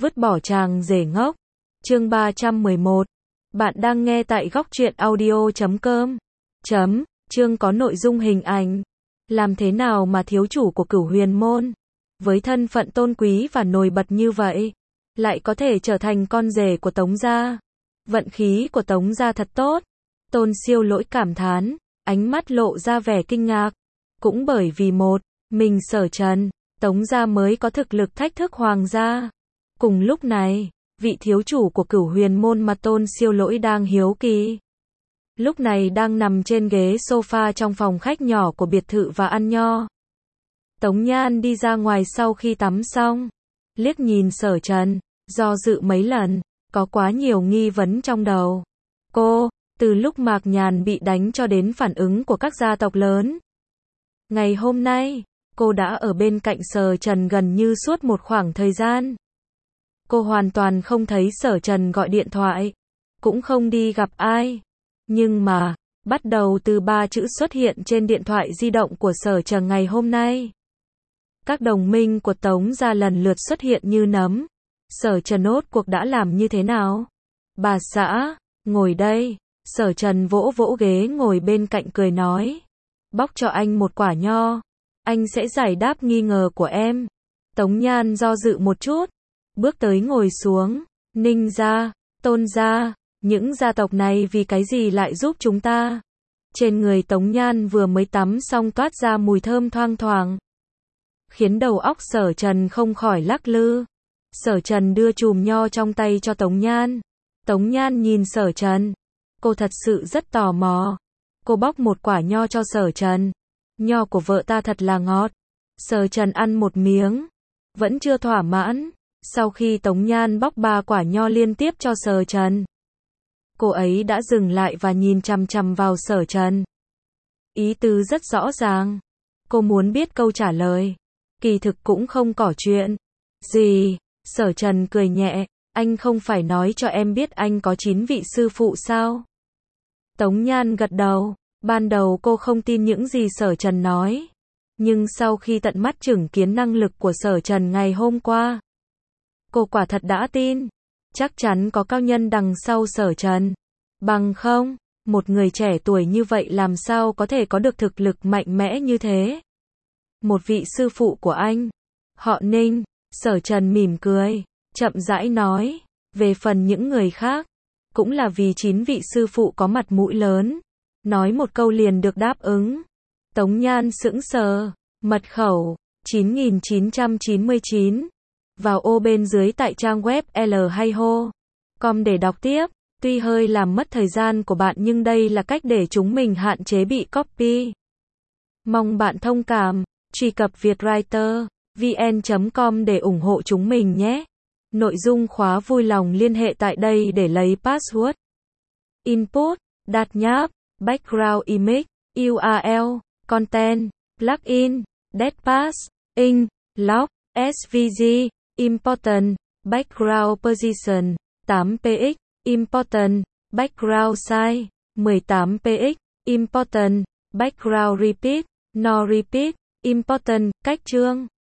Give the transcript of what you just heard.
Vứt bỏ chàng rể ngốc. Chương 311. Bạn đang nghe tại góc truyện audio.com. Chương có nội dung hình ảnh. Làm thế nào mà thiếu chủ của Cửu Huyền Môn, với thân phận tôn quý và nổi bật như vậy, lại có thể trở thành con rể của Tống gia? Vận khí của Tống gia thật tốt. Tôn Siêu Lỗi cảm thán, ánh mắt lộ ra vẻ kinh ngạc. Cũng bởi vì mình Sở Trần, Tống gia mới có thực lực thách thức hoàng gia. Cùng lúc này, vị thiếu chủ của Cửu Huyền Môn mà Tôn Siêu Lỗi đang hiếu kỳ, lúc này đang nằm trên ghế sofa trong phòng khách nhỏ của biệt thự và ăn nho. Tống Nhan đi ra ngoài sau khi tắm xong, liếc nhìn Sở Trần, do dự mấy lần, có quá nhiều nghi vấn trong đầu. Cô, từ lúc Mạc Nhàn bị đánh cho đến phản ứng của các gia tộc lớn. Ngày hôm nay, cô đã ở bên cạnh Sở Trần gần như suốt một khoảng thời gian. Cô hoàn toàn không thấy Sở Trần gọi điện thoại, cũng không đi gặp ai. Nhưng mà, bắt đầu từ 3 chữ xuất hiện trên điện thoại di động của Sở Trần ngày hôm nay, các đồng minh của Tống gia lần lượt xuất hiện như nấm. Sở Trần rốt cuộc đã làm như thế nào? Bà xã, ngồi đây. Sở Trần vỗ vỗ ghế ngồi bên cạnh cười nói. Bóc cho anh một quả nho. Anh sẽ giải đáp nghi ngờ của em. Tống Nhan do dự một chút, bước tới ngồi xuống. Ninh gia, Tôn gia, những gia tộc này vì cái gì lại giúp chúng ta? Trên người Tống Nhan vừa mới tắm xong toát ra mùi thơm thoang thoảng, khiến đầu óc Sở Trần không khỏi lắc lư. Sở Trần đưa chùm nho trong tay cho Tống Nhan. Tống Nhan nhìn Sở Trần. Cô thật sự rất tò mò. Cô bóc một quả nho cho Sở Trần. Nho của vợ ta thật là ngọt. Sở Trần ăn một miếng, vẫn chưa thỏa mãn. Sau khi Tống Nhan bóc 3 quả nho liên tiếp cho Sở Trần, cô ấy đã dừng lại và nhìn chằm chằm vào Sở Trần. Ý tứ rất rõ ràng. Cô muốn biết câu trả lời. Kỳ thực cũng không có chuyện gì. Sở Trần cười nhẹ. Anh không phải nói cho em biết anh có 9 vị sư phụ sao? Tống Nhan gật đầu. Ban đầu cô không tin những gì Sở Trần nói. Nhưng sau khi tận mắt chứng kiến năng lực của Sở Trần ngày hôm qua, cô quả thật đã tin. Chắc chắn có cao nhân đằng sau Sở Trần. Bằng không, một người trẻ tuổi như vậy làm sao có thể có được thực lực mạnh mẽ như thế? Một vị sư phụ của anh, họ Ninh. Sở Trần mỉm cười, chậm rãi nói. Về phần những người khác, cũng là vì 9 vị sư phụ có mặt mũi lớn, nói một câu liền được đáp ứng. Tống Nhan sững sờ. Mật khẩu 9999. Vào ô bên dưới tại trang web l2ho.com để đọc tiếp. Tuy hơi làm mất thời gian của bạn nhưng đây là cách để chúng mình hạn chế bị copy. Mong bạn thông cảm. Truy cập vietwriter.vn.com để ủng hộ chúng mình nhé. Nội dung khóa vui lòng liên hệ tại đây để lấy password. Input, đặt nháp, background image, URL, content, plugin, datapass, ink, log, SVG, important, background position, 8px, important, background size, 18px, important, background repeat, no repeat, important, cách chương.